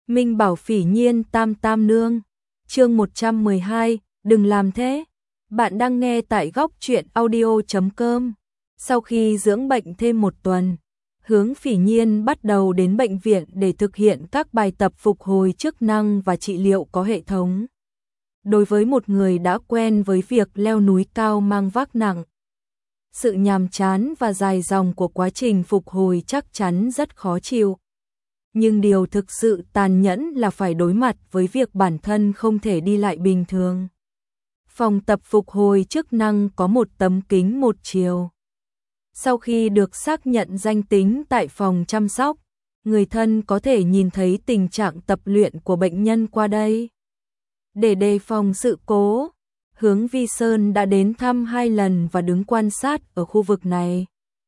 Minh Bảo Phỉ Nhiên Tam Tam Nương. Chương 112, đừng làm thế. Bạn đang nghe tại góc truyện audio.com. Sau khi dưỡng bệnh thêm một tuần, Hướng Phỉ Nhiên bắt đầu đến bệnh viện để thực hiện các bài tập phục hồi chức năng và trị liệu có hệ thống. Đối với một người đã quen với việc leo núi cao mang vác nặng, sự nhàm chán và dài dòng của quá trình phục hồi chắc chắn rất khó chịu. Nhưng điều thực sự tàn nhẫn là phải đối mặt với việc bản thân không thể đi lại bình thường. Phòng tập phục hồi chức năng có một tấm kính một chiều. Sau khi được xác nhận danh tính tại phòng chăm sóc, người thân có thể nhìn thấy tình trạng tập luyện của bệnh nhân qua đây. Để đề phòng sự cố, Hướng Vi Sơn đã đến thăm 2 lần và đứng quan sát ở khu vực này.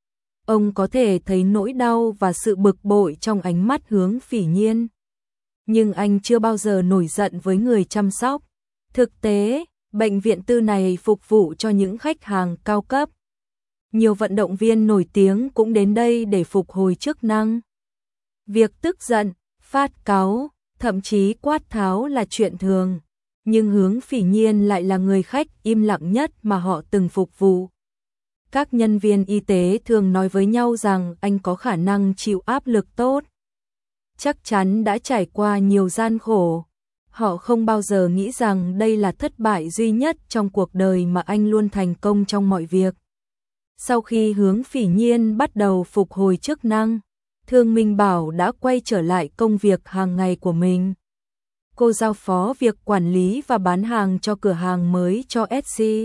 Ông có thể thấy nỗi đau và sự bực bội trong ánh mắt Hướng Phỉ Nhiên. Nhưng anh chưa bao giờ nổi giận với người chăm sóc. Thực tế, bệnh viện tư này phục vụ cho những khách hàng cao cấp. Nhiều vận động viên nổi tiếng cũng đến đây để phục hồi chức năng. Việc tức giận, phát cáu, thậm chí quát tháo là chuyện thường. Nhưng Hướng Phỉ Nhiên lại là người khách im lặng nhất mà họ từng phục vụ. Các nhân viên y tế thường nói với nhau rằng anh có khả năng chịu áp lực tốt. Chắc chắn đã trải qua nhiều gian khổ. Họ không bao giờ nghĩ rằng đây là thất bại duy nhất trong cuộc đời mà anh luôn thành công trong mọi việc. Sau khi Hướng Phỉ Nhiên bắt đầu phục hồi chức năng, Thương Minh Bảo đã quay trở lại công việc hàng ngày của mình. Cô giao phó việc quản lý và bán hàng cho cửa hàng mới cho Etsy.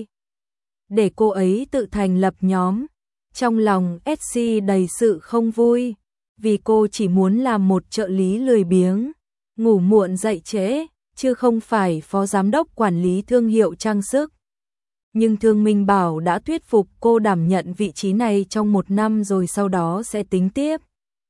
Để cô ấy tự thành lập nhóm. Trong lòng Etsy đầy sự không vui, vì cô chỉ muốn làm một trợ lý lười biếng, ngủ muộn dậy trễ, chứ không phải phó giám đốc quản lý thương hiệu trang sức. Nhưng Thương Minh Bảo đã thuyết phục cô đảm nhận vị trí này trong 1 năm rồi sau đó sẽ tính tiếp.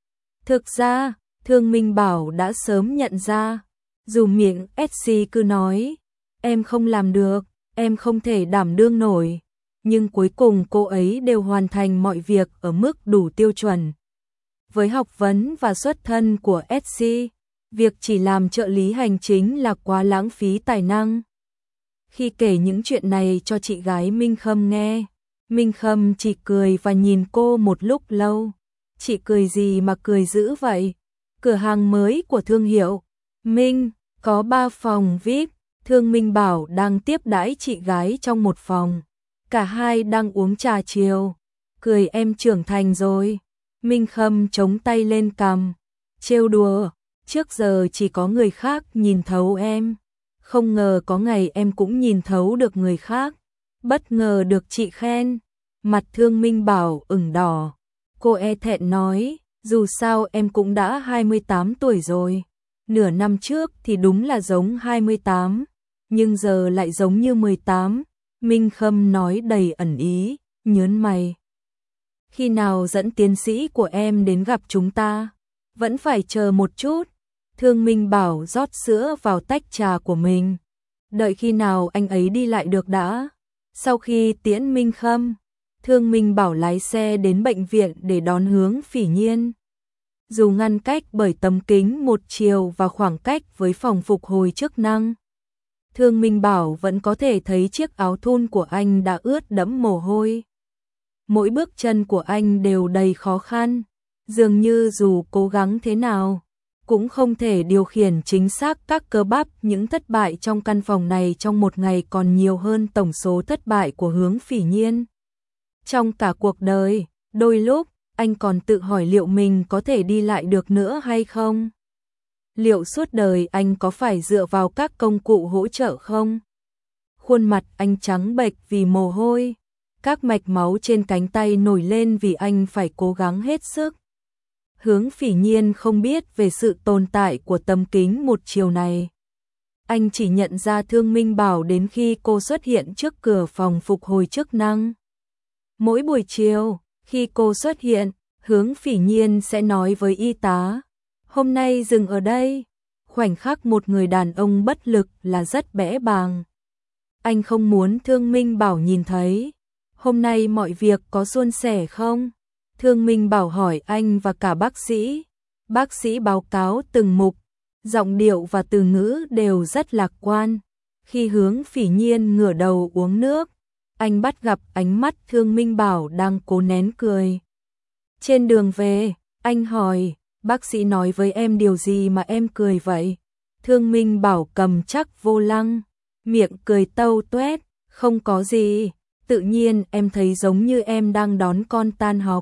Thực ra, Thương Minh Bảo đã sớm nhận ra, dù miệng Etsy cứ nói, em không làm được, em không thể đảm đương nổi, nhưng cuối cùng cô ấy đều hoàn thành mọi việc ở mức đủ tiêu chuẩn. Với học vấn và xuất thân của Etsy, việc chỉ làm trợ lý hành chính là quá lãng phí tài năng. Khi kể những chuyện này cho chị gái Minh Khâm nghe, Minh Khâm chỉ cười và nhìn cô một lúc lâu. Chị cười gì mà cười dữ vậy? Cửa hàng mới của thương hiệu Minh có 3 phòng VIP, Thương Minh Bảo đang tiếp đãi chị gái trong một phòng. Cả hai đang uống trà chiều. Cười em trưởng thành rồi. Minh Khâm chống tay lên cằm, trêu đùa, trước giờ chỉ có người khác nhìn thấu em. Không ngờ có ngày em cũng nhìn thấu được người khác. Bất ngờ được chị khen. Mặt Thương Minh Bảo ửng đỏ. Cô e thẹn nói, dù sao em cũng đã 28 tuổi rồi. Nửa năm trước thì đúng là giống 28, nhưng giờ lại giống như 18. Minh Khâm nói đầy ẩn ý, nhớn mày. Khi nào dẫn tiến sĩ của em đến gặp chúng ta? Vẫn phải chờ một chút. Thương Minh Bảo rót sữa vào tách trà của mình. Đợi khi nào anh ấy đi lại được đã. Sau khi tiễn Minh Khâm, Thương Minh Bảo lái xe đến bệnh viện để đón Hướng Phỉ Nhiên. Dù ngăn cách bởi tấm kính một chiều và khoảng cách với phòng phục hồi chức năng, Thương Minh Bảo vẫn có thể thấy chiếc áo thun của anh đã ướt đẫm mồ hôi. Mỗi bước chân của anh đều đầy khó khăn, dường như dù cố gắng thế nào, cũng không thể điều khiển chính xác các cơ bắp. Những thất bại trong căn phòng này trong một ngày còn nhiều hơn tổng số thất bại của Hướng Phỉ Nhiên. Trong cả cuộc đời, đôi lúc, anh còn tự hỏi liệu mình có thể đi lại được nữa hay không? Liệu suốt đời anh có phải dựa vào các công cụ hỗ trợ không? Khuôn mặt anh trắng bệch vì mồ hôi, các mạch máu trên cánh tay nổi lên vì anh phải cố gắng hết sức. Hướng Phỉ Nhiên không biết về sự tồn tại của tấm kính một chiều này. Anh chỉ nhận ra Thương Minh Bảo đến khi cô xuất hiện trước cửa phòng phục hồi chức năng. Mỗi buổi chiều, khi cô xuất hiện, Hướng Phỉ Nhiên sẽ nói với y tá, hôm nay dừng ở đây. Khoảnh khắc một người đàn ông bất lực là rất bẽ bàng. Anh không muốn Thương Minh Bảo nhìn thấy. Hôm nay mọi việc có suôn sẻ không? Thương Minh Bảo hỏi anh và cả bác sĩ. Bác sĩ báo cáo từng mục, giọng điệu và từ ngữ đều rất lạc quan. Khi Hướng Phỉ Nhiên ngửa đầu uống nước, anh bắt gặp ánh mắt Thương Minh Bảo đang cố nén cười. Trên đường về, anh hỏi, bác sĩ nói với em điều gì mà em cười vậy? Thương Minh Bảo cầm chắc vô lăng, miệng cười tâu tuét, không có gì, tự nhiên em thấy giống như em đang đón con tan học.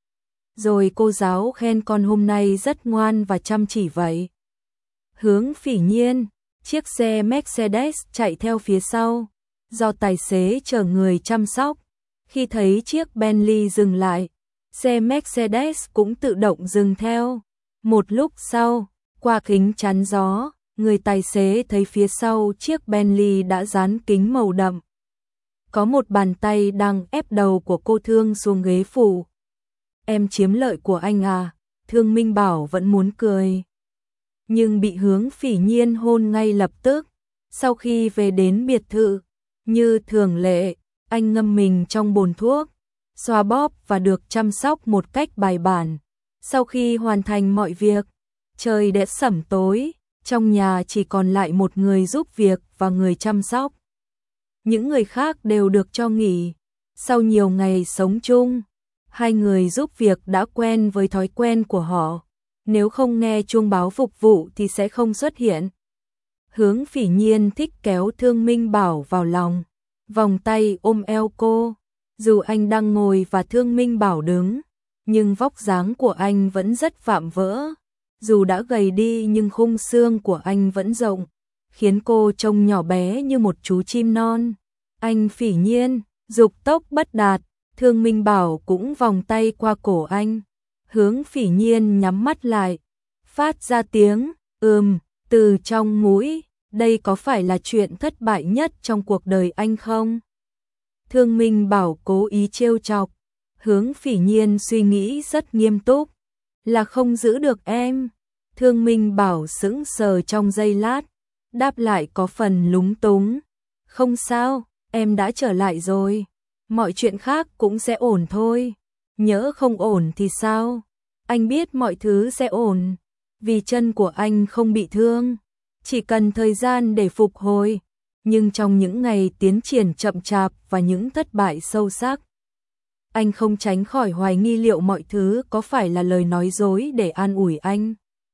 Rồi cô giáo khen con hôm nay rất ngoan và chăm chỉ vậy. Hướng Phỉ Nhiên, chiếc xe Mercedes chạy theo phía sau, do tài xế chở người chăm sóc. Khi thấy chiếc Bentley dừng lại, xe Mercedes cũng tự động dừng theo. Một lúc sau, qua kính chắn gió, người tài xế thấy phía sau chiếc Bentley đã dán kính màu đậm. Có một bàn tay đang ép đầu của cô Thương xuống ghế phụ. Em chiếm lợi của anh à? Thương Minh Bảo vẫn muốn cười, nhưng bị Hướng Phỉ Nhiên hôn ngay lập tức. Sau khi về đến biệt thự, như thường lệ, anh ngâm mình trong bồn thuốc, xoa bóp và được chăm sóc một cách bài bản. Sau khi hoàn thành mọi việc, trời đã sẩm tối, trong nhà chỉ còn lại một người giúp việc và người chăm sóc. Những người khác đều được cho nghỉ. Sau nhiều ngày sống chung, hai người giúp việc đã quen với thói quen của họ. Nếu không nghe chuông báo phục vụ thì sẽ không xuất hiện. Hướng Phỉ Nhiên thích kéo Thương Minh Bảo vào lòng, vòng tay ôm eo cô. Dù anh đang ngồi và Thương Minh Bảo đứng, nhưng vóc dáng của anh vẫn rất vạm vỡ. Dù đã gầy đi nhưng khung xương của anh vẫn rộng, khiến cô trông nhỏ bé như một chú chim non. Anh Phỉ Nhiên, dục tốc bất đạt, Thương Minh Bảo cũng vòng tay qua cổ anh. Hướng Phỉ Nhiên nhắm mắt lại, phát ra tiếng từ trong mũi. Đây có phải là chuyện thất bại nhất trong cuộc đời anh không? Thương Minh Bảo cố ý trêu chọc. Hướng Phỉ Nhiên suy nghĩ rất nghiêm túc. Là không giữ được em. Thương Minh Bảo sững sờ trong giây lát, đáp lại có phần lúng túng. Không sao, em đã trở lại rồi. Mọi chuyện khác cũng sẽ ổn thôi. Nhỡ không ổn thì sao? Anh biết mọi thứ sẽ ổn. Vì chân của anh không bị thương, chỉ cần thời gian để phục hồi. Nhưng trong những ngày tiến triển chậm chạp và những thất bại sâu sắc, anh không tránh khỏi hoài nghi liệu mọi thứ có phải là lời nói dối để an ủi anh.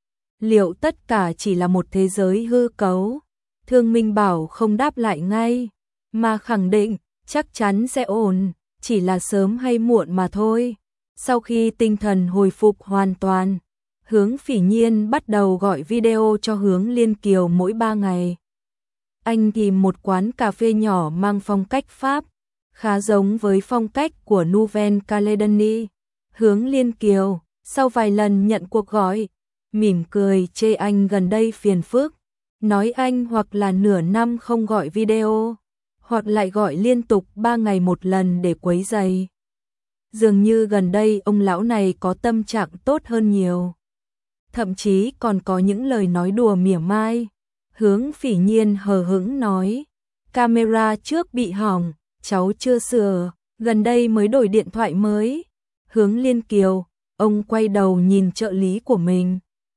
Liệu tất cả chỉ là một thế giới hư cấu? Thương Minh Bảo không đáp lại ngay, mà khẳng định chắc chắn sẽ ổn, chỉ là sớm hay muộn mà thôi. Sau khi tinh thần hồi phục hoàn toàn, Hướng Phỉ Nhiên bắt đầu gọi video cho Hướng Liên Kiều mỗi 3 ngày. Anh tìm một quán cà phê nhỏ mang phong cách Pháp, khá giống với phong cách của Nouvelle Calédonie. Hướng Liên Kiều, sau vài lần nhận cuộc gọi, mỉm cười chê anh gần đây phiền phức, nói anh hoặc là nửa năm không gọi video, hoặc lại gọi liên tục 3 ngày một lần để quấy rầy. Dường như gần đây ông lão này có tâm trạng tốt hơn nhiều. Thậm chí còn có những lời nói đùa mỉa mai. Hướng Phỉ Nhiên hờ hững nói, camera trước bị hỏng, cháu chưa sửa, gần đây mới đổi điện thoại mới. Hướng Liên Kiều, ông quay đầu nhìn trợ lý của mình,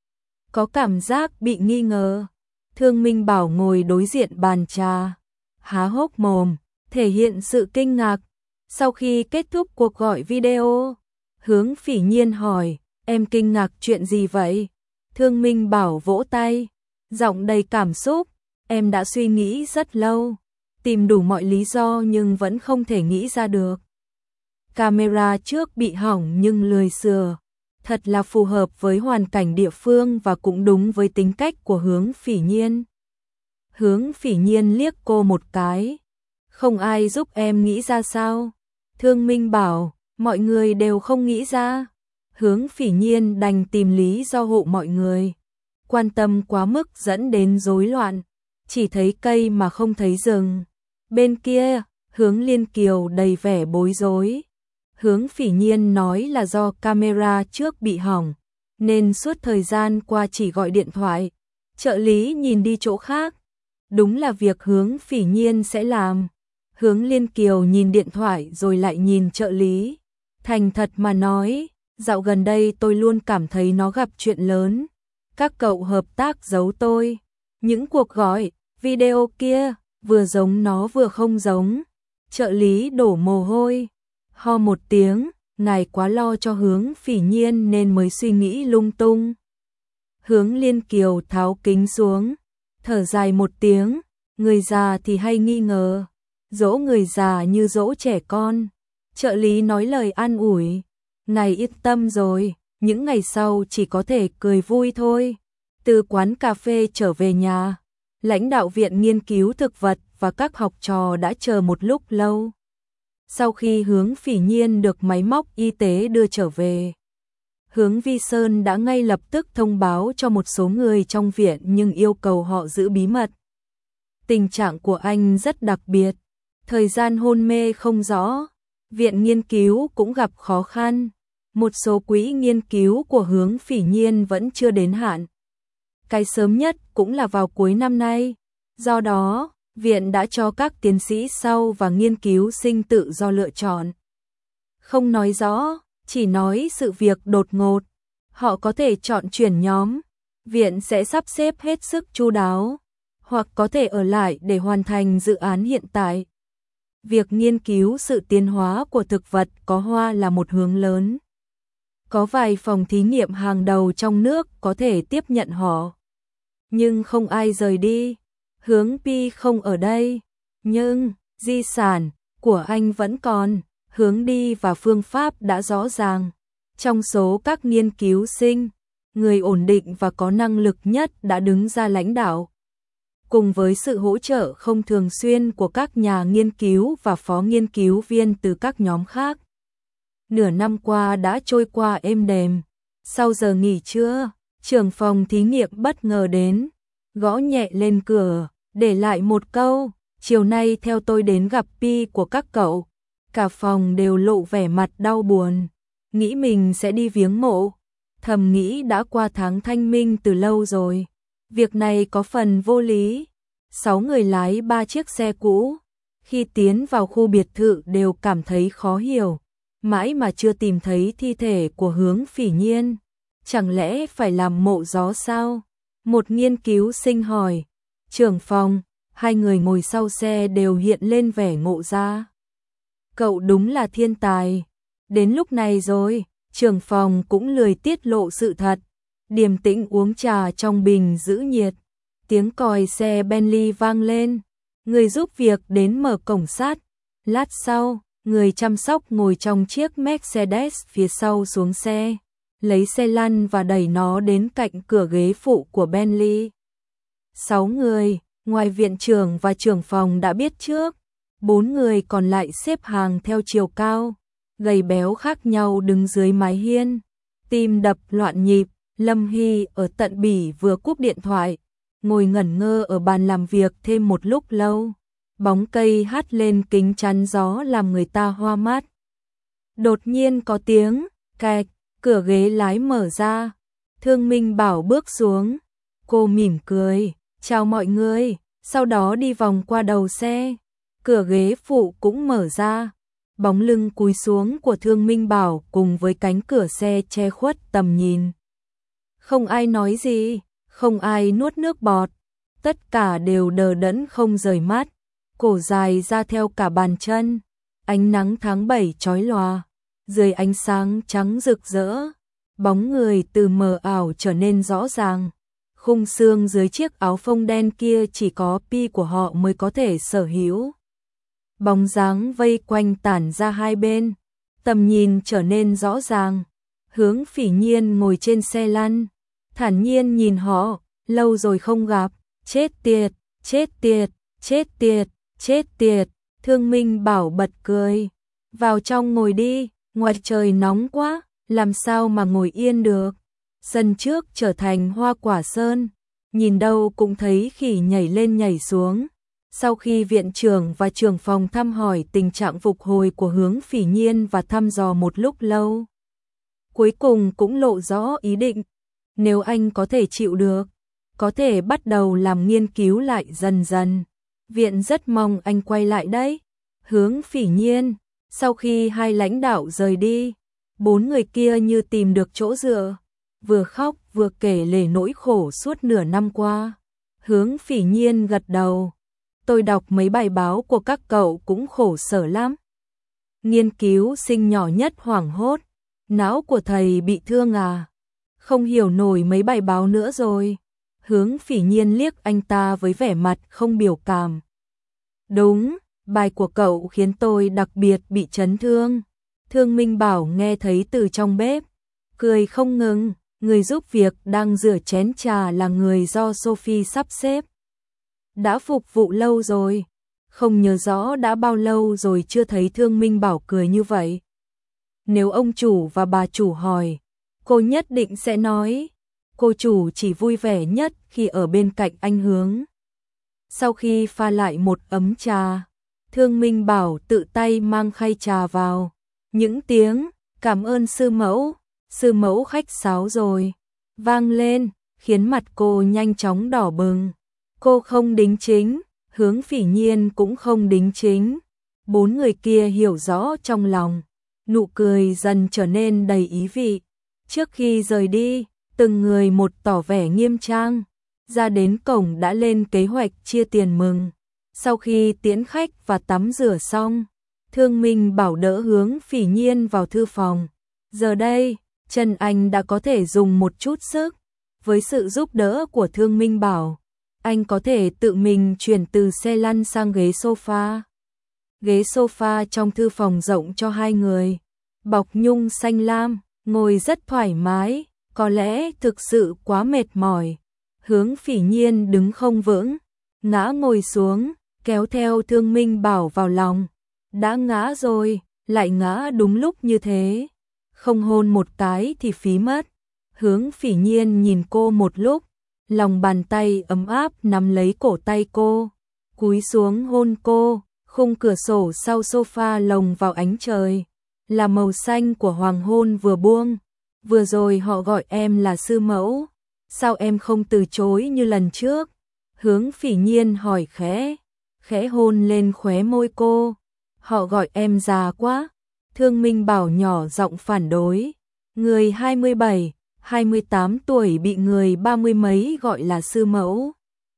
có cảm giác bị nghi ngờ. Thương Minh Bảo ngồi đối diện bàn trà, há hốc mồm, thể hiện sự kinh ngạc. Sau khi kết thúc cuộc gọi video, Hướng Phỉ Nhiên hỏi, em kinh ngạc chuyện gì vậy? Thương Minh Bảo vỗ tay, giọng đầy cảm xúc, em đã suy nghĩ rất lâu, tìm đủ mọi lý do nhưng vẫn không thể nghĩ ra được. Camera trước bị hỏng nhưng lười sửa, thật là phù hợp với hoàn cảnh địa phương và cũng đúng với tính cách của Hướng Phỉ Nhiên. Hướng Phỉ Nhiên liếc cô một cái, không ai giúp em nghĩ ra sao? Thương Minh Bảo, mọi người đều không nghĩ ra. Hướng Phỉ Nhiên đành tìm lý do hộ mọi người. Quan tâm quá mức dẫn đến rối loạn, chỉ thấy cây mà không thấy rừng. Bên kia, Hướng Liên Kiều đầy vẻ bối rối. Hướng Phỉ Nhiên nói là do camera trước bị hỏng, nên suốt thời gian qua chỉ gọi điện thoại. Trợ lý nhìn đi chỗ khác. Đúng là việc Hướng Phỉ Nhiên sẽ làm. Hướng Liên Kiều nhìn điện thoại rồi lại nhìn trợ lý. Thành thật mà nói, dạo gần đây tôi luôn cảm thấy nó gặp chuyện lớn. các cậu hợp tác giấu tôi. Những cuộc gọi, video kia, vừa giống nó vừa không giống. Trợ lý đổ mồ hôi, ho một tiếng, ngài quá lo cho Hướng Phỉ Nhiên nên mới suy nghĩ lung tung. Hướng Liên Kiều tháo kính xuống, thở dài một tiếng, người già thì hay nghi ngờ, dỗ người già như dỗ trẻ con. Trợ lý nói lời an ủi, ngài yên tâm rồi, những ngày sau chỉ có thể cười vui thôi. Từ quán cà phê trở về nhà, lãnh đạo viện nghiên cứu thực vật và các học trò đã chờ một lúc lâu. Sau khi Hướng Phỉ Nhiên được máy móc y tế đưa trở về, Hướng Vi Sơn đã ngay lập tức thông báo cho một số người trong viện nhưng yêu cầu họ giữ bí mật. Tình trạng của anh rất đặc biệt, thời gian hôn mê không rõ, viện nghiên cứu cũng gặp khó khăn, một số quỹ nghiên cứu của Hướng Phỉ Nhiên vẫn chưa đến hạn. Cái sớm nhất cũng là vào cuối năm nay, do đó, viện đã cho các tiến sĩ sau và nghiên cứu sinh tự do lựa chọn. Không nói rõ, chỉ nói sự việc đột ngột, họ có thể chọn chuyển nhóm, viện sẽ sắp xếp hết sức chu đáo, hoặc có thể ở lại để hoàn thành dự án hiện tại. Việc nghiên cứu sự tiến hóa của thực vật có hoa là một hướng lớn. Có vài phòng thí nghiệm hàng đầu trong nước có thể tiếp nhận họ. Nhưng không ai rời đi. Hướng Pi không ở đây. Nhưng, di sản của anh vẫn còn. Hướng đi và phương pháp đã rõ ràng. Trong số các nghiên cứu sinh, người ổn định và có năng lực nhất đã đứng ra lãnh đạo. Cùng với sự hỗ trợ không thường xuyên của các nhà nghiên cứu và phó nghiên cứu viên từ các nhóm khác. Nửa năm qua đã trôi qua êm đềm. Sau giờ nghỉ trưa, trưởng phòng thí nghiệm bất ngờ đến, gõ nhẹ lên cửa, để lại một câu, chiều nay theo tôi đến gặp Pi của các cậu. Cả phòng đều lộ vẻ mặt đau buồn, nghĩ mình sẽ đi viếng mộ. Thầm nghĩ đã qua tháng thanh minh từ lâu rồi. Việc này có phần vô lý. 6 người lái 3 chiếc xe cũ, khi tiến vào khu biệt thự đều cảm thấy khó hiểu. Mãi mà chưa tìm thấy thi thể của Hướng Phỉ Nhiên. Chẳng lẽ phải làm mộ gió sao? Một nghiên cứu sinh hỏi. Trưởng phòng, hai người ngồi sau xe đều hiện lên vẻ ngộ ra. Cậu đúng là thiên tài. Đến lúc này rồi, trưởng phòng cũng lười tiết lộ sự thật. Điềm tĩnh uống trà trong bình giữ nhiệt. Tiếng còi xe Bentley vang lên. Người giúp việc đến mở cổng sắt. Lát sau, người chăm sóc ngồi trong chiếc Mercedes phía sau xuống xe, lấy xe lăn và đẩy nó đến cạnh cửa ghế phụ của Bentley. 6 người, ngoài viện trưởng và trưởng phòng đã biết trước, 4 người còn lại xếp hàng theo chiều cao, gầy béo khác nhau đứng dưới mái hiên, tim đập loạn nhịp. Lâm Hy ở tận Bỉ vừa cúp điện thoại, ngồi ngẩn ngơ ở bàn làm việc thêm một lúc lâu. Bóng cây hắt lên kính chắn gió làm người ta hoa mắt. Đột nhiên có tiếng cạch, cửa ghế lái mở ra. Thương Minh Bảo bước xuống. Cô mỉm cười, chào mọi người, sau đó đi vòng qua đầu xe. Cửa ghế phụ cũng mở ra. Bóng lưng cúi xuống của Thương Minh Bảo cùng với cánh cửa xe che khuất tầm nhìn. Không ai nói gì, không ai nuốt nước bọt. Tất cả đều đờ đẫn không rời mắt. Cổ dài ra theo cả bàn chân, ánh nắng tháng 7 chói lòa, dưới ánh sáng trắng rực rỡ, bóng người từ mờ ảo trở nên rõ ràng. Khung xương dưới chiếc áo phông đen kia chỉ có Pi của họ mới có thể sở hữu. Bóng dáng vây quanh tản ra hai bên, tầm nhìn trở nên rõ ràng. Hướng Phỉ Nhiên ngồi trên xe lăn, thản nhiên nhìn họ, lâu rồi không gặp, chết tiệt, chết tiệt, chết tiệt. Chết tiệt, Thương Minh Bảo bật cười. Vào trong ngồi đi, ngoài trời nóng quá, làm sao mà ngồi yên được. Sân trước trở thành hoa quả sơn, nhìn đâu cũng thấy khỉ nhảy lên nhảy xuống. Sau khi viện trưởng và trưởng phòng thăm hỏi tình trạng phục hồi của Hướng Phỉ Nhiên và thăm dò một lúc lâu, cuối cùng cũng lộ rõ ý định. Nếu anh có thể chịu được, có thể bắt đầu làm nghiên cứu lại dần dần. Viện rất mong anh quay lại đấy. Hướng Phỉ Nhiên, sau khi hai lãnh đạo rời đi, 4 người kia như tìm được chỗ dựa. vừa khóc vừa kể lể nỗi khổ suốt nửa năm qua. Hướng Phỉ Nhiên gật đầu. Tôi đọc mấy bài báo của các cậu cũng khổ sở lắm. Nghiên cứu sinh nhỏ nhất hoảng hốt. Não của thầy bị thương à? Không hiểu nổi mấy bài báo nữa rồi. Hướng Phỉ Nhiên liếc anh ta với vẻ mặt không biểu cảm. Đúng, bài của cậu khiến tôi đặc biệt bị chấn thương. Thương Minh Bảo nghe thấy từ trong bếp, cười không ngừng. Người giúp việc đang rửa chén trà là người do Sophie sắp xếp. Đã phục vụ lâu rồi. Không nhớ rõ đã bao lâu rồi chưa thấy Thương Minh Bảo cười như vậy. Nếu ông chủ và bà chủ hỏi, cô nhất định sẽ nói, cô chủ chỉ vui vẻ nhất khi ở bên cạnh anh Hướng. Sau khi pha lại một ấm trà, Thương Minh Bảo tự tay mang khay trà vào. Những tiếng cảm ơn sư mẫu khách sáo rồi, vang lên, khiến mặt cô nhanh chóng đỏ bừng. Cô không đính chính, Hướng Phỉ Nhiên cũng không đính chính. Bốn người kia hiểu rõ trong lòng, nụ cười dần trở nên đầy ý vị. Trước khi rời đi, từng người một tỏ vẻ nghiêm trang. Ra đến cổng đã lên kế hoạch chia tiền mừng. Sau khi tiễn khách và tắm rửa xong, Thương Minh Bảo đỡ Hướng Phỉ Nhiên vào thư phòng. Giờ đây, chân anh đã có thể dùng một chút sức. Với sự giúp đỡ của Thương Minh Bảo, anh có thể tự mình chuyển từ xe lăn sang ghế sofa. Ghế sofa trong thư phòng rộng cho hai người, bọc nhung xanh lam, ngồi rất thoải mái, có lẽ thực sự quá mệt mỏi. Hướng Phỉ Nhiên đứng không vững, ngã ngồi xuống, kéo theo Thương Minh Bảo vào lòng. Đã ngã rồi, lại ngã đúng lúc như thế. Không hôn một cái thì phí mất. Hướng Phỉ Nhiên nhìn cô một lúc, lòng bàn tay ấm áp nắm lấy cổ tay cô, cúi xuống hôn cô. Khung cửa sổ sau sofa lồng vào ánh trời, là màu xanh của hoàng hôn vừa buông. Vừa rồi họ gọi em là sư mẫu, sao em không từ chối như lần trước? Hướng Phỉ Nhiên hỏi khẽ, khẽ hôn lên khóe môi cô. Họ gọi em già quá. Thương Minh Bảo nhỏ giọng phản đối. Người 27, 28 tuổi bị người 30 mấy gọi là sư mẫu.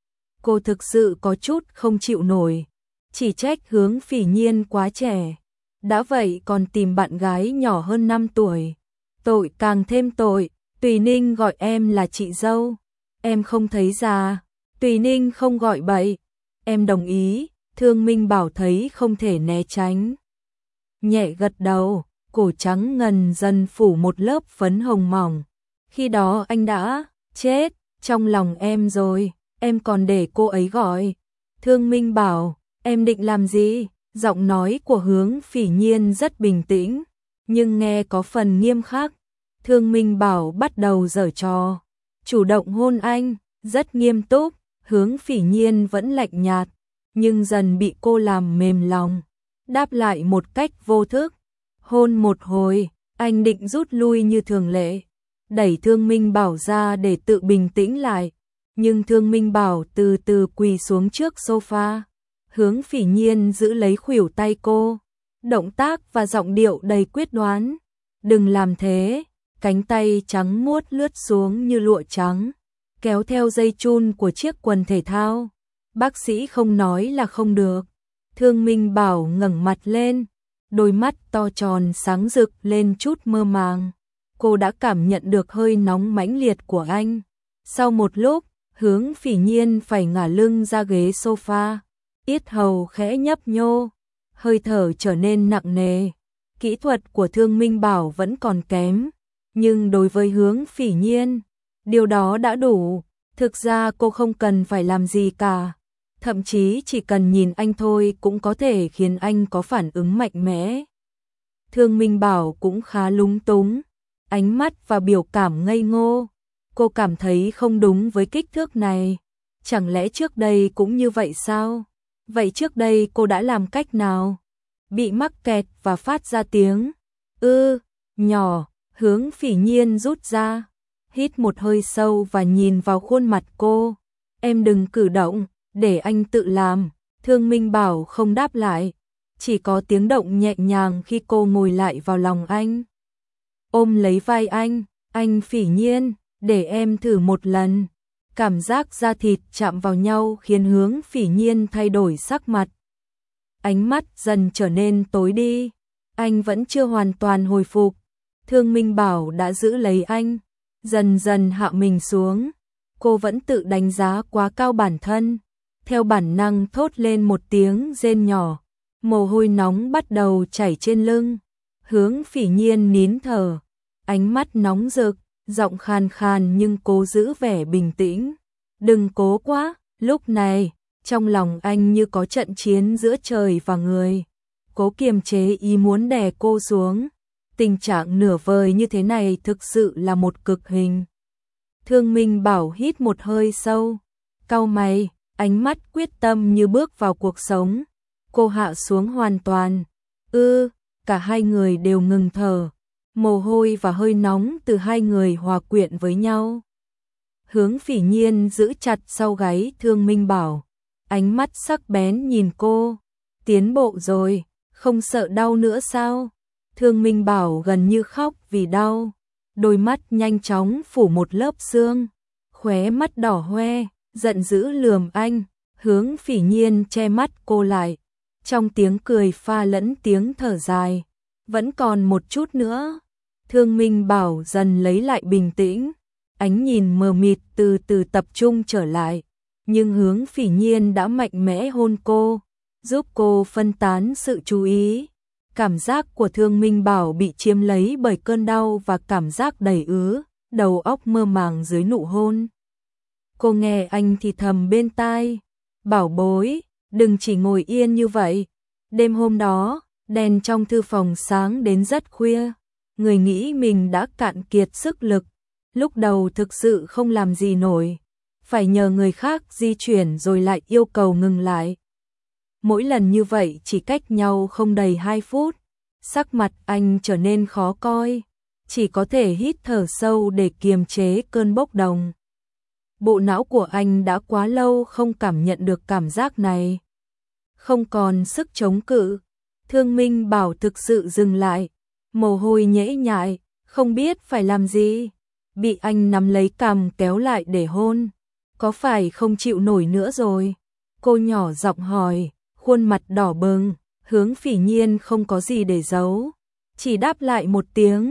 Cô thực sự có chút không chịu nổi. Chỉ trách Hướng Phỉ Nhiên quá trẻ. Đã vậy còn tìm bạn gái nhỏ hơn 5 tuổi. Tội càng thêm tội. Tùy Ninh gọi em là chị dâu. Em không thấy già. Tùy Ninh không gọi bậy. Em đồng ý. Thương Minh Bảo thấy không thể né tránh. Nhẹ gật đầu, cổ trắng ngần dần phủ một lớp phấn hồng mỏng. Khi đó anh đã chết trong lòng em rồi, em còn để cô ấy gọi. Thương Minh Bảo, em định làm gì? Giọng nói của Hướng Phỉ Nhiên rất bình tĩnh, nhưng nghe có phần nghiêm khắc. Thương Minh Bảo bắt đầu giở trò, chủ động hôn anh, rất nghiêm túc. Hướng Phỉ Nhiên vẫn lạnh nhạt, nhưng dần bị cô làm mềm lòng, đáp lại một cách vô thức. Hôn một hồi, anh định rút lui như thường lệ, đẩy Thương Minh Bảo ra để tự bình tĩnh lại, nhưng Thương Minh Bảo từ từ quỳ xuống trước sofa. Hướng Phỉ Nhiên giữ lấy khuỷu tay cô, động tác và giọng điệu đầy quyết đoán. Đừng làm thế. Cánh tay trắng muốt lướt xuống như lụa trắng, kéo theo dây chun của chiếc quần thể thao. Bác sĩ không nói là không được. Thương Minh Bảo ngẩng mặt lên, đôi mắt to tròn sáng rực lên chút mơ màng. Cô đã cảm nhận được hơi nóng mãnh liệt của anh. Sau một lúc, Hướng Phỉ Nhiên phải ngả lưng ra ghế sofa, yết hầu khẽ nhấp nhô, hơi thở trở nên nặng nề. Kỹ thuật của Thương Minh Bảo vẫn còn kém, nhưng đối với Hướng Phỉ Nhiên, điều đó đã đủ. Thực ra cô không cần phải làm gì cả, thậm chí chỉ cần nhìn anh thôi cũng có thể khiến anh có phản ứng mạnh mẽ. Thương Minh Bảo cũng khá lúng túng, ánh mắt và biểu cảm ngây ngô. Cô cảm thấy không đúng với kích thước này. Chẳng lẽ trước đây cũng như vậy sao? Vậy trước đây cô đã làm cách nào? Bị mắc kẹt và phát ra tiếng nhỏ. Hướng Phỉ Nhiên rút ra, hít một hơi sâu và nhìn vào khuôn mặt cô. Em đừng cử động, để anh tự làm. Thương Minh Bảo không đáp lại, chỉ có tiếng động nhẹ nhàng khi cô ngồi lại vào lòng anh, ôm lấy vai anh. Anh Phỉ Nhiên, để em thử một lần. Cảm giác da thịt chạm vào nhau khiến Hướng Phỉ Nhiên thay đổi sắc mặt. Ánh mắt dần trở nên tối đi. Anh vẫn chưa hoàn toàn hồi phục. Thương Minh Bảo đã giữ lấy anh, dần dần hạ mình xuống. Cô vẫn tự đánh giá quá cao bản thân. Theo bản năng thốt lên một tiếng rên nhỏ. Mồ hôi nóng bắt đầu chảy trên lưng. Hướng Phỉ Nhiên nín thở. Ánh mắt nóng rực, giọng khàn khàn nhưng cố giữ vẻ bình tĩnh. Đừng cố quá, lúc này, trong lòng anh như có trận chiến giữa trời và người. Cố kiềm chế ý muốn đè cô xuống. Tình trạng nửa vời như thế này thực sự là một cực hình. Thương Minh Bảo hít một hơi sâu, cau mày, ánh mắt quyết tâm như bước vào cuộc sống. Cô hạ xuống hoàn toàn. Cả hai người đều ngừng thở. Mồ hôi và hơi nóng từ hai người hòa quyện với nhau. Hướng Phỉ Nhiên giữ chặt sau gáy Thương Minh Bảo. Ánh mắt sắc bén nhìn cô. Tiến bộ rồi, không sợ đau nữa sao? Thương Minh Bảo gần như khóc vì đau. Đôi mắt nhanh chóng phủ một lớp sương. Khóe mắt đỏ hoe, giận dữ lườm anh. Hướng Phỉ Nhiên che mắt cô lại. Trong tiếng cười pha lẫn tiếng thở dài. Vẫn còn một chút nữa. Thương Minh Bảo dần lấy lại bình tĩnh. Ánh nhìn mờ mịt từ từ tập trung trở lại. Nhưng Hướng Phỉ Nhiên đã mạnh mẽ hôn cô, giúp cô phân tán sự chú ý. Cảm giác của Thương Minh Bảo bị chiếm lấy bởi cơn đau và cảm giác đầy ứ, đầu óc mơ màng dưới nụ hôn. Cô nghe anh thì thầm bên tai. Bảo bối, đừng chỉ ngồi yên như vậy. Đêm hôm đó, đèn trong thư phòng sáng đến rất khuya. Người nghĩ mình đã cạn kiệt sức lực. Lúc đầu thực sự không làm gì nổi. Phải nhờ người khác di chuyển rồi lại yêu cầu ngừng lại. Mỗi lần như vậy chỉ cách nhau không đầy 2 phút. Sắc mặt anh trở nên khó coi. Chỉ có thể hít thở sâu để kiềm chế cơn bốc đồng. Bộ não của anh đã quá lâu không cảm nhận được cảm giác này. Không còn sức chống cự. Thương Minh Bảo thực sự dừng lại. Mồ hôi nhễ nhại, không biết phải làm gì. Bị anh nắm lấy cằm kéo lại để hôn. Có phải không chịu nổi nữa rồi? Cô nhỏ giọng hỏi, khuôn mặt đỏ bừng. Hướng Phỉ Nhiên không có gì để giấu. Chỉ đáp lại một tiếng.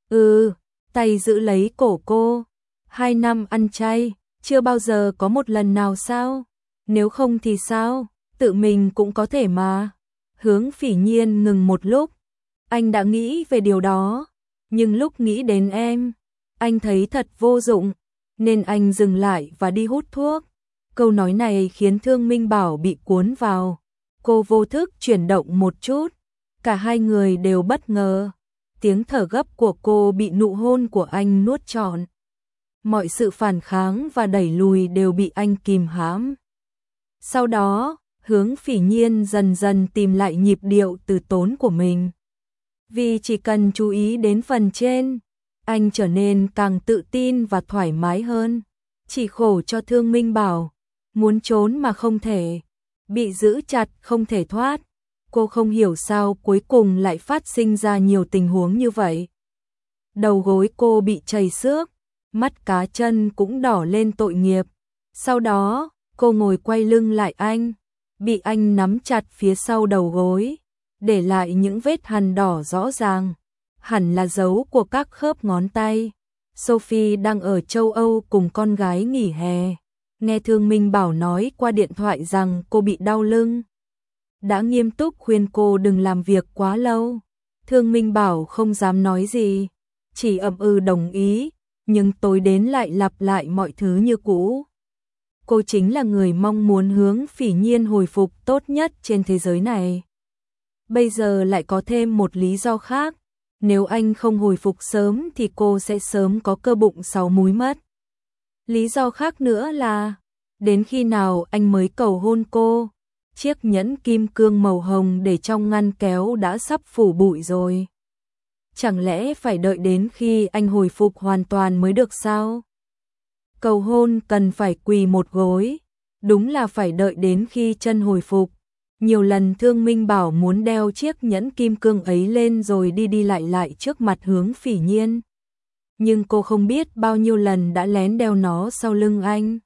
Tay giữ lấy cổ cô. 2 năm ăn chay, chưa bao giờ có một lần nào sao? Nếu không thì sao? Tự mình cũng có thể mà. Hướng Phỉ Nhiên ngừng một lúc. Anh đã nghĩ về điều đó. Nhưng lúc nghĩ đến em, anh thấy thật vô dụng. Nên anh dừng lại và đi hút thuốc. Câu nói này khiến Thương Minh Bảo bị cuốn vào. Cô vô thức chuyển động một chút. Cả hai người đều bất ngờ. Tiếng thở gấp của cô bị nụ hôn của anh nuốt trọn. Mọi sự phản kháng và đẩy lùi đều bị anh kìm hãm. Sau đó, Hướng Phỉ Nhiên dần dần tìm lại nhịp điệu từ tốn của mình. Vì chỉ cần chú ý đến phần trên, anh trở nên càng tự tin và thoải mái hơn. Chỉ khổ cho Thương Minh Bảo, muốn trốn mà không thể, bị giữ chặt không thể thoát. Cô không hiểu sao cuối cùng lại phát sinh ra nhiều tình huống như vậy. Đầu gối cô bị trầy xước, mắt cá chân cũng đỏ lên tội nghiệp. Sau đó, cô ngồi quay lưng lại anh, bị anh nắm chặt phía sau đầu gối, để lại những vết hằn đỏ rõ ràng, hẳn là dấu của các khớp ngón tay. Sophie đang ở châu Âu cùng con gái nghỉ hè, nghe Thương Minh Bảo nói qua điện thoại rằng cô bị đau lưng. Đã nghiêm túc khuyên cô đừng làm việc quá lâu. Thương Minh Bảo không dám nói gì, chỉ ậm ừ đồng ý, nhưng tối đến lại lặp lại mọi thứ như cũ. Cô chính là người mong muốn Hướng Phỉ Nhiên hồi phục tốt nhất trên thế giới này. Bây giờ lại có thêm một lý do khác. Nếu anh không hồi phục sớm thì cô sẽ sớm có cơ bụng 6 múi mất. Lý do khác nữa là, đến khi nào anh mới cầu hôn cô? Chiếc nhẫn kim cương màu hồng để trong ngăn kéo đã sắp phủ bụi rồi. Chẳng lẽ phải đợi đến khi anh hồi phục hoàn toàn mới được sao? Cầu hôn cần phải quỳ một gối, đúng là phải đợi đến khi chân hồi phục. Nhiều lần Thương Minh Bảo muốn đeo chiếc nhẫn kim cương ấy lên rồi đi đi lại lại trước mặt Hướng Phỉ Nhiên. nhưng cô không biết bao nhiêu lần đã lén đeo nó sau lưng anh.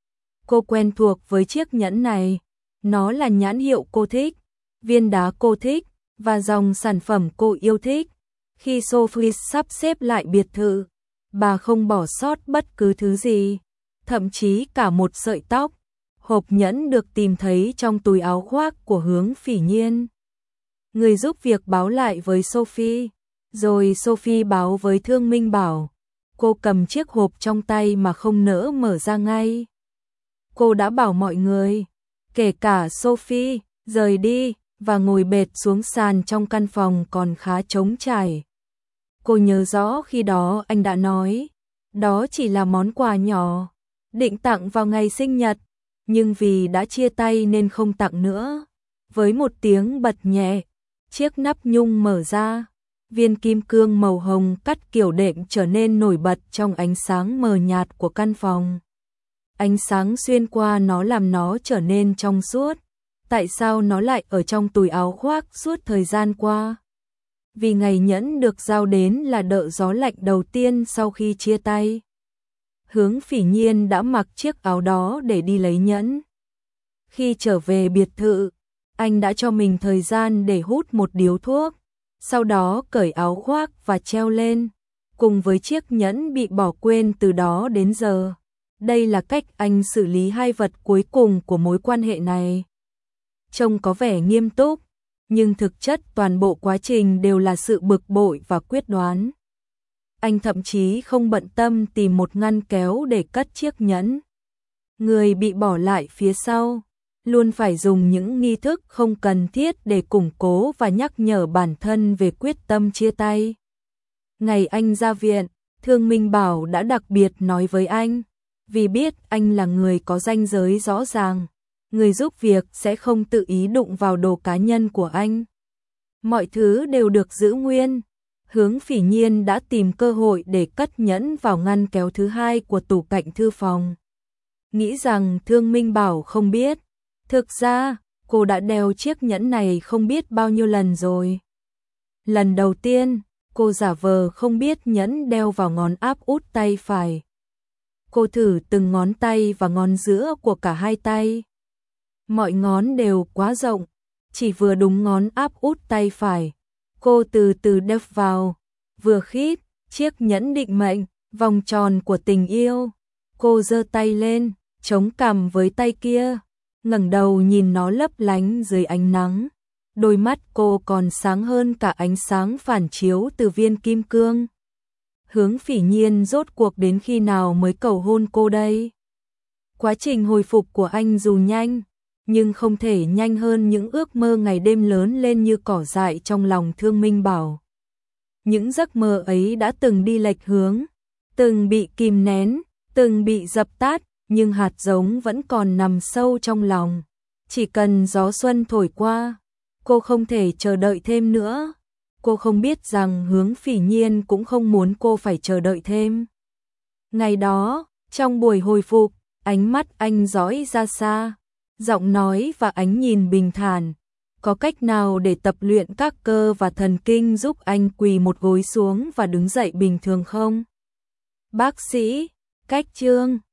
Cô quen thuộc với chiếc nhẫn này, nó là nhãn hiệu cô thích, viên đá cô thích, và dòng sản phẩm cô yêu thích. Khi Sophie sắp xếp lại biệt thự, bà không bỏ sót bất cứ thứ gì, thậm chí cả một sợi tóc. Hộp nhẫn được tìm thấy trong túi áo khoác của Hướng Phỉ Nhiên. Người giúp việc báo lại với Sophie, rồi Sophie báo với Thương Minh Bảo. Cô cầm chiếc hộp trong tay mà không nỡ mở ra ngay. Cô đã bảo mọi người, kể cả Sophie, rời đi và ngồi bệt xuống sàn trong căn phòng còn khá trống trải. Cô nhớ rõ khi đó anh đã nói, đó chỉ là món quà nhỏ, định tặng vào ngày sinh nhật, nhưng vì đã chia tay nên không tặng nữa. Với một tiếng bật nhẹ, chiếc nắp nhung mở ra, viên kim cương màu hồng cắt kiểu đệm trở nên nổi bật trong ánh sáng mờ nhạt của căn phòng. Ánh sáng xuyên qua nó làm nó trở nên trong suốt. Tại sao nó lại ở trong túi áo khoác suốt thời gian qua? Vì ngày nhẫn được giao đến là đợt gió lạnh đầu tiên sau khi chia tay. Hướng Phỉ Nhiên đã mặc chiếc áo đó để đi lấy nhẫn. Khi trở về biệt thự, anh đã cho mình thời gian để hút một điếu thuốc, sau đó cởi áo khoác và treo lên, cùng với chiếc nhẫn bị bỏ quên từ đó đến giờ. Đây là cách anh xử lý hai vật cuối cùng của mối quan hệ này. Trông có vẻ nghiêm túc, nhưng thực chất toàn bộ quá trình đều là sự bực bội và quyết đoán. Anh thậm chí không bận tâm tìm một ngăn kéo để cất chiếc nhẫn. Người bị bỏ lại phía sau luôn phải dùng những nghi thức không cần thiết để củng cố và nhắc nhở bản thân về quyết tâm chia tay. Ngày anh ra viện, Thương Minh Bảo đã đặc biệt nói với anh, vì biết anh là người có ranh giới rõ ràng, người giúp việc sẽ không tự ý đụng vào đồ cá nhân của anh. Mọi thứ đều được giữ nguyên. Hướng Phỉ Nhiên đã tìm cơ hội để cất nhẫn vào ngăn kéo thứ hai của tủ cạnh thư phòng. Nghĩ rằng Thương Minh Bảo không biết. Thực ra, cô đã đeo chiếc nhẫn này không biết bao nhiêu lần rồi. Lần đầu tiên, cô giả vờ không biết nhẫn đeo vào ngón áp út tay phải. Cô thử từng ngón tay và ngón giữa của cả hai tay. Mọi ngón đều quá rộng, chỉ vừa đúng ngón áp út tay phải. Cô từ từ đeo vào, vừa khít, chiếc nhẫn định mệnh, vòng tròn của tình yêu. Cô giơ tay lên, chống cằm với tay kia, ngẩng đầu nhìn nó lấp lánh dưới ánh nắng. Đôi mắt cô còn sáng hơn cả ánh sáng phản chiếu từ viên kim cương. Hướng Phỉ Nhiên rốt cuộc đến khi nào mới cầu hôn cô đây? Quá trình hồi phục của anh dù nhanh, nhưng không thể nhanh hơn những ước mơ ngày đêm lớn lên như cỏ dại trong lòng Thương Minh Bảo. Những giấc mơ ấy đã từng đi lệch hướng, từng bị kìm nén, từng bị dập tắt, nhưng hạt giống vẫn còn nằm sâu trong lòng. Chỉ cần gió xuân thổi qua, cô không thể chờ đợi thêm nữa. Cô không biết rằng Hướng Phỉ Nhiên cũng không muốn cô phải chờ đợi thêm. Ngày đó, trong buổi hồi phục, ánh mắt anh dõi ra xa, giọng nói và ánh nhìn bình thản. Có cách nào để tập luyện các cơ và thần kinh giúp anh quỳ một gối xuống và đứng dậy bình thường không? Bác sĩ, cách chương